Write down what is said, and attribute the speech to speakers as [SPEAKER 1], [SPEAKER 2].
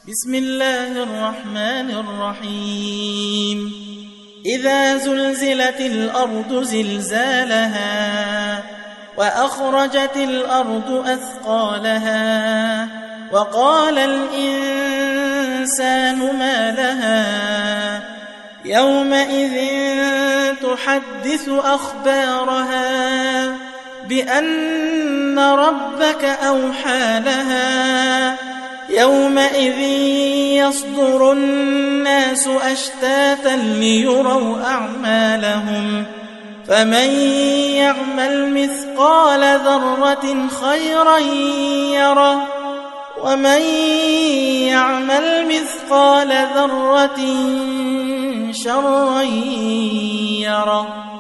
[SPEAKER 1] بسم الله الرحمن الرحيم إذا زلزلت الأرض زلزالها وأخرجت الأرض أثقالها وقال الإنسان ما لها يومئذ تحدث أخبارها بأن ربك أوحى لها يومئذ يصدر الناس أشتاتا ليروا أعمالهم فمن يعمل مثقال ذرة خيرا يره ومن يعمل مثقال ذرة شرا يره.